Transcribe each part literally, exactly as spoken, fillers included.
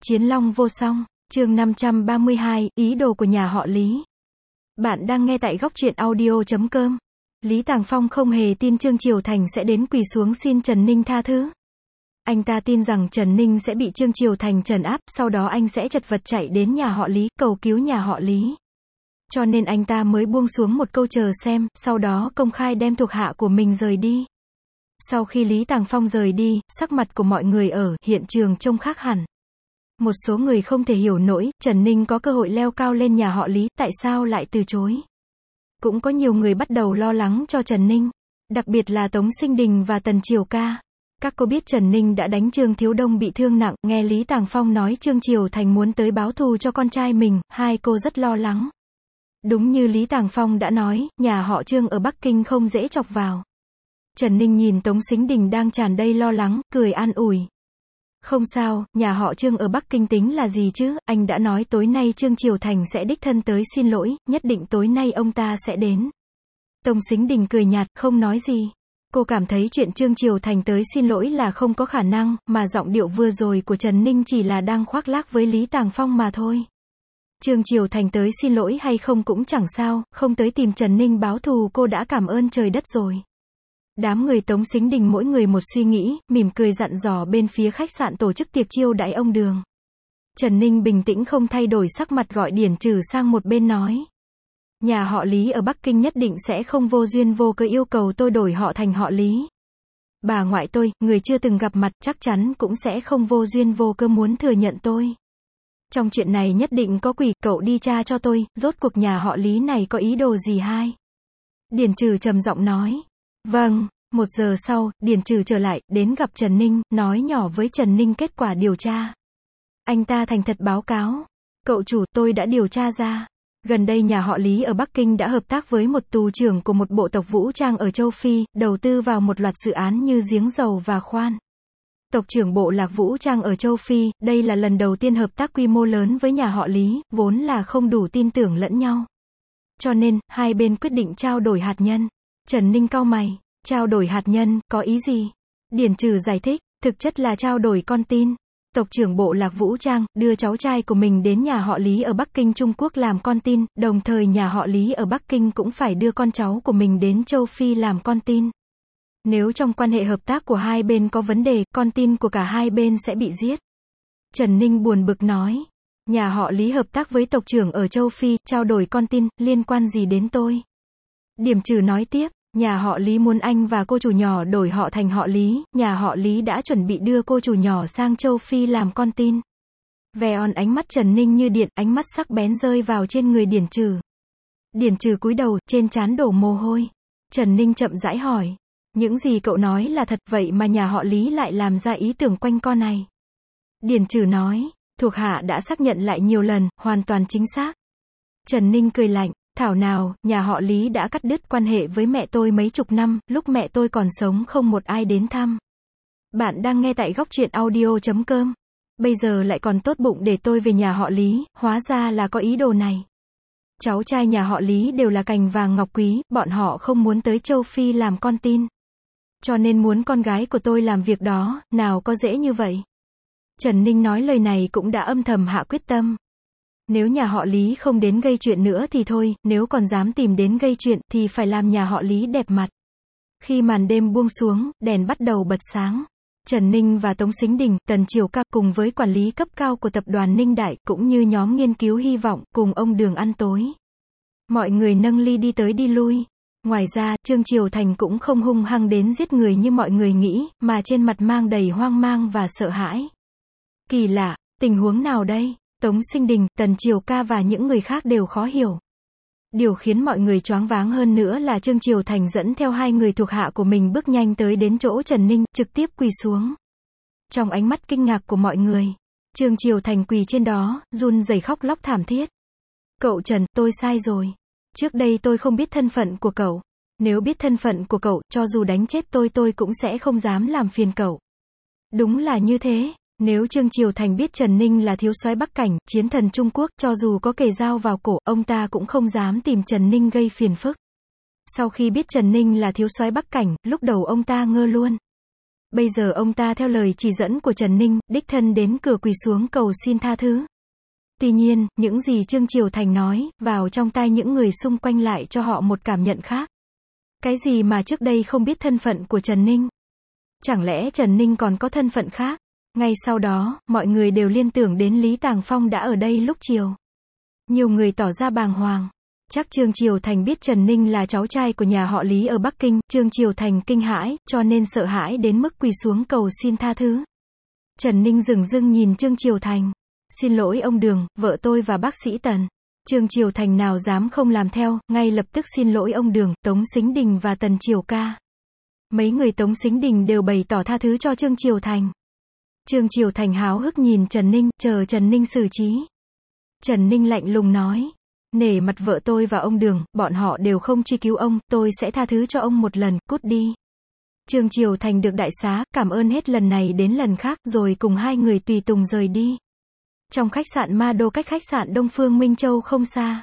Chiến long vô song, chương năm trăm ba mươi hai, ý đồ của nhà họ Lý. Bạn đang nghe tại góc truyện audio chấm com. Lý Tàng Phong không hề tin Trương Triều Thành sẽ đến quỳ xuống xin Trần Ninh tha thứ. Anh ta tin rằng Trần Ninh sẽ bị Trương Triều Thành trấn áp, sau đó anh sẽ chật vật chạy đến nhà họ Lý, cầu cứu nhà họ Lý. Cho nên anh ta mới buông xuống một câu chờ xem, sau đó công khai đem thuộc hạ của mình rời đi. Sau khi Lý Tàng Phong rời đi, sắc mặt của mọi người ở hiện trường trông khác hẳn. Một số người không thể hiểu nổi, Trần Ninh có cơ hội leo cao lên nhà họ Lý, tại sao lại từ chối. Cũng có nhiều người bắt đầu lo lắng cho Trần Ninh, đặc biệt là Tống Sinh Đình và Tần Triều Ca. Các cô biết Trần Ninh đã đánh Trương Thiếu Đông bị thương nặng, nghe Lý Tàng Phong nói Trương Triều Thành muốn tới báo thù cho con trai mình, hai cô rất lo lắng. Đúng như Lý Tàng Phong đã nói, nhà họ Trương ở Bắc Kinh không dễ chọc vào. Trần Ninh nhìn Tống Sinh Đình đang tràn đầy lo lắng, cười an ủi. Không sao, nhà họ Trương ở Bắc Kinh tính là gì chứ, anh đã nói tối nay Trương Triều Thành sẽ đích thân tới xin lỗi, nhất định tối nay ông ta sẽ đến. Tống Sinh Đình cười nhạt, không nói gì. Cô cảm thấy chuyện Trương Triều Thành tới xin lỗi là không có khả năng, mà giọng điệu vừa rồi của Trần Ninh chỉ là đang khoác lác với Lý Tàng Phong mà thôi. Trương Triều Thành tới xin lỗi hay không cũng chẳng sao, không tới tìm Trần Ninh báo thù cô đã cảm ơn trời đất rồi. Đám người Tống Sinh Đình mỗi người một suy nghĩ, mỉm cười dặn dò bên phía khách sạn tổ chức tiệc chiêu đãi ông Đường. Trần Ninh bình tĩnh không thay đổi sắc mặt gọi Điển Trừ sang một bên nói. Nhà họ Lý ở Bắc Kinh nhất định sẽ không vô duyên vô cớ yêu cầu tôi đổi họ thành họ Lý. Bà ngoại tôi, người chưa từng gặp mặt, chắc chắn cũng sẽ không vô duyên vô cớ muốn thừa nhận tôi. Trong chuyện này nhất định có quỷ, cậu đi tra cho tôi, rốt cuộc nhà họ Lý này có ý đồ gì hay? Điển Trừ trầm giọng nói. Vâng, một giờ sau, Điển Trừ trở lại, đến gặp Trần Ninh, nói nhỏ với Trần Ninh kết quả điều tra. Anh ta thành thật báo cáo. Cậu chủ, tôi đã điều tra ra. Gần đây nhà họ Lý ở Bắc Kinh đã hợp tác với một tù trưởng của một bộ tộc vũ trang ở châu Phi, đầu tư vào một loạt dự án như giếng dầu và khoan. Tộc trưởng bộ lạc vũ trang ở châu Phi, đây là lần đầu tiên hợp tác quy mô lớn với nhà họ Lý, vốn là không đủ tin tưởng lẫn nhau. Cho nên, hai bên quyết định trao đổi hạt nhân. Trần Ninh cau mày, trao đổi hạt nhân, có ý gì? Điển Trừ giải thích, thực chất là trao đổi con tin. Tộc trưởng bộ lạc vũ trang, đưa cháu trai của mình đến nhà họ Lý ở Bắc Kinh Trung Quốc làm con tin, đồng thời nhà họ Lý ở Bắc Kinh cũng phải đưa con cháu của mình đến châu Phi làm con tin. Nếu trong quan hệ hợp tác của hai bên có vấn đề, con tin của cả hai bên sẽ bị giết. Trần Ninh buồn bực nói, nhà họ Lý hợp tác với tộc trưởng ở châu Phi, trao đổi con tin, liên quan gì đến tôi? Điển Trừ nói tiếp, nhà họ Lý muốn anh và cô chủ nhỏ đổi họ thành họ Lý, nhà họ Lý đã chuẩn bị đưa cô chủ nhỏ sang châu Phi làm con tin. Vèon ánh mắt Trần Ninh như điện, ánh mắt sắc bén rơi vào trên người Điển Trừ. Điển Trừ cúi đầu, trên trán đổ mồ hôi. Trần Ninh chậm rãi hỏi, những gì cậu nói là thật vậy mà nhà họ Lý lại làm ra ý tưởng quanh co này? Điển Trừ nói, thuộc hạ đã xác nhận lại nhiều lần, hoàn toàn chính xác. Trần Ninh cười lạnh. Thảo nào, nhà họ Lý đã cắt đứt quan hệ với mẹ tôi mấy chục năm, lúc mẹ tôi còn sống không một ai đến thăm. Bạn đang nghe tại góc truyện audio chấm com. Bây giờ lại còn tốt bụng để tôi về nhà họ Lý, hóa ra là có ý đồ này. Cháu trai nhà họ Lý đều là cành vàng ngọc quý, bọn họ không muốn tới châu Phi làm con tin. Cho nên muốn con gái của tôi làm việc đó, nào có dễ như vậy. Trần Ninh nói lời này cũng đã âm thầm hạ quyết tâm. Nếu nhà họ Lý không đến gây chuyện nữa thì thôi, nếu còn dám tìm đến gây chuyện, thì phải làm nhà họ Lý đẹp mặt. Khi màn đêm buông xuống, đèn bắt đầu bật sáng. Trần Ninh và Tống Sinh Đình, Tần Triều Ca cùng với quản lý cấp cao của tập đoàn Ninh Đại, cũng như nhóm nghiên cứu hy vọng, cùng ông Đường ăn tối. Mọi người nâng ly đi tới đi lui. Ngoài ra, Trương Triều Thành cũng không hung hăng đến giết người như mọi người nghĩ, mà trên mặt mang đầy hoang mang và sợ hãi. Kỳ lạ, tình huống nào đây? Tống Sinh Đình, Tần Triều Ca và những người khác đều khó hiểu. Điều khiến mọi người choáng váng hơn nữa là Trương Triều Thành dẫn theo hai người thuộc hạ của mình bước nhanh tới đến chỗ Trần Ninh, trực tiếp quỳ xuống. Trong ánh mắt kinh ngạc của mọi người, Trương Triều Thành quỳ trên đó, run rẩy khóc lóc thảm thiết. Cậu Trần, tôi sai rồi. Trước đây tôi không biết thân phận của cậu. Nếu biết thân phận của cậu, cho dù đánh chết tôi tôi cũng sẽ không dám làm phiền cậu. Đúng là như thế. Nếu Trương Triều Thành biết Trần Ninh là thiếu soái Bắc Cảnh, chiến thần Trung Quốc, cho dù có kề dao vào cổ, ông ta cũng không dám tìm Trần Ninh gây phiền phức. Sau khi biết Trần Ninh là thiếu soái Bắc Cảnh, lúc đầu ông ta ngơ luôn. Bây giờ ông ta theo lời chỉ dẫn của Trần Ninh, đích thân đến cửa quỳ xuống cầu xin tha thứ. Tuy nhiên, những gì Trương Chiều Thành nói, vào trong tai những người xung quanh lại cho họ một cảm nhận khác. Cái gì mà trước đây không biết thân phận của Trần Ninh? Chẳng lẽ Trần Ninh còn có thân phận khác? Ngay sau đó, mọi người đều liên tưởng đến Lý Tàng Phong đã ở đây lúc chiều. Nhiều người tỏ ra bàng hoàng. Chắc Trương Chiều Thành biết Trần Ninh là cháu trai của nhà họ Lý ở Bắc Kinh, Trương Chiều Thành kinh hãi, cho nên sợ hãi đến mức quỳ xuống cầu xin tha thứ. Trần Ninh dửng dưng nhìn Trương Chiều Thành. Xin lỗi ông Đường, vợ tôi và bác sĩ Tần. Trương Chiều Thành nào dám không làm theo, ngay lập tức xin lỗi ông Đường, Tống Sính Đình và Tần Triều Ca. Mấy người Tống Sính Đình đều bày tỏ tha thứ cho Trương Chiều Thành. Trương Chiều Thành háo hức nhìn Trần Ninh, chờ Trần Ninh xử trí. Trần Ninh lạnh lùng nói. Nể mặt vợ tôi và ông Đường, bọn họ đều không truy cứu ông, tôi sẽ tha thứ cho ông một lần, cút đi. Trương Chiều Thành được đại xá, cảm ơn hết lần này đến lần khác, rồi cùng hai người tùy tùng rời đi. Trong khách sạn Ma Đô cách khách sạn Đông Phương Minh Châu không xa.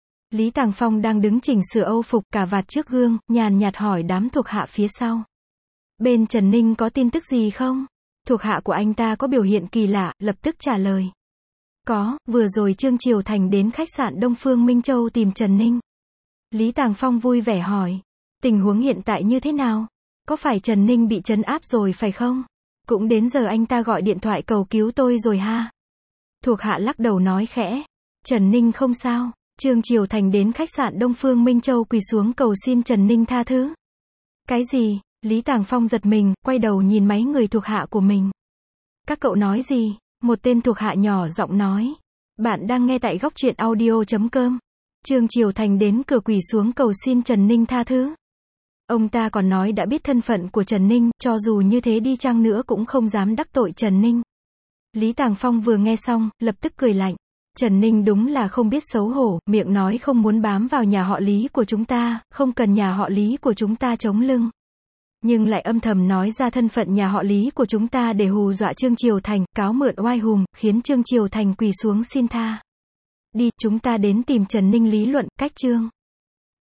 Lý Tàng Phong đang đứng chỉnh sửa âu phục cà vạt trước gương, nhàn nhạt hỏi đám thuộc hạ phía sau. Bên Trần Ninh có tin tức gì không? Thuộc hạ của anh ta có biểu hiện kỳ lạ, lập tức trả lời. Có, vừa rồi Trương Chiều Thành đến khách sạn Đông Phương Minh Châu tìm Trần Ninh. Lý Tàng Phong vui vẻ hỏi. Tình huống hiện tại như thế nào? Có phải Trần Ninh bị trấn áp rồi phải không? Cũng đến giờ anh ta gọi điện thoại cầu cứu tôi rồi ha. Thuộc hạ lắc đầu nói khẽ. Trần Ninh không sao. Trương Chiều Thành đến khách sạn Đông Phương Minh Châu quỳ xuống cầu xin Trần Ninh tha thứ. Cái gì? Lý Tàng Phong giật mình, quay đầu nhìn mấy người thuộc hạ của mình. Các cậu nói gì? Một tên thuộc hạ nhỏ giọng nói. Bạn đang nghe tại góc truyện audio chấm com. Trương Chiều Thành đến cửa quỳ xuống cầu xin Trần Ninh tha thứ. Ông ta còn nói đã biết thân phận của Trần Ninh, cho dù như thế đi chăng nữa cũng không dám đắc tội Trần Ninh. Lý Tàng Phong vừa nghe xong, lập tức cười lạnh. Trần Ninh đúng là không biết xấu hổ, miệng nói không muốn bám vào nhà họ Lý của chúng ta, không cần nhà họ Lý của chúng ta chống lưng. Nhưng lại âm thầm nói ra thân phận nhà họ Lý của chúng ta để hù dọa Trương Chiều Thành, cáo mượn oai hùng, khiến Trương Chiều Thành quỳ xuống xin tha. Đi, chúng ta đến tìm Trần Ninh lý luận, cách Trương